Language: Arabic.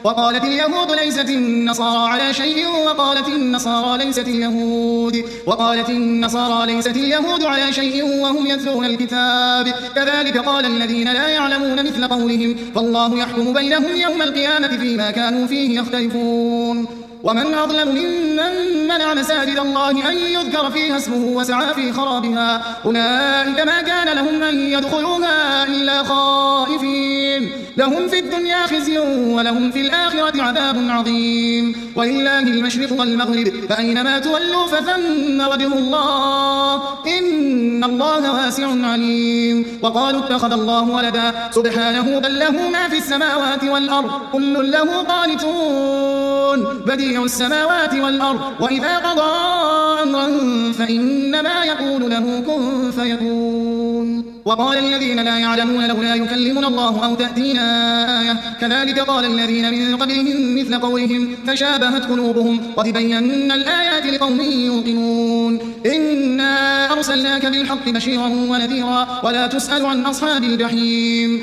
وقالت اليهود ليست النصارى على شيء وقالت النصارى ليست اليهود على شيء وهم يتلون الكتاب كذلك قال الذين لا يعلمون مثل قولهم فالله يحكم بينهم يوم القيامة فيما كانوا فيه يختلفون ومن أظلم ممن منع مساجد الله أن يذكر فيها اسمه وسعى في خرابها أولئك ما كان لهم أن يدخلوها إلا خائفين لهم في الدنيا خزي ولهم في الآخرة عذاب عظيم ولله المشرق والمغرب فأينما تولوا فثم وجه الله إن الله واسع عليم وقالوا اتخذ الله ولدا سبحانه بل له ما في السماوات والأرض كل له قانتون بديع السماوات والأرض وإذا قضى أمرا فإنما يقول له كن فيكون وقال الذين لا يعلمون لولا يكلمنا الله أو تأتينا آية كذلك قال الذين من قبلهم مثل قولهم تشابهت قلوبهم قد بينا الآيات لقوم يوقنون إنا أرسلناك بالحق بشيرا ونذيرا ولا تسأل عن أصحاب الجحيم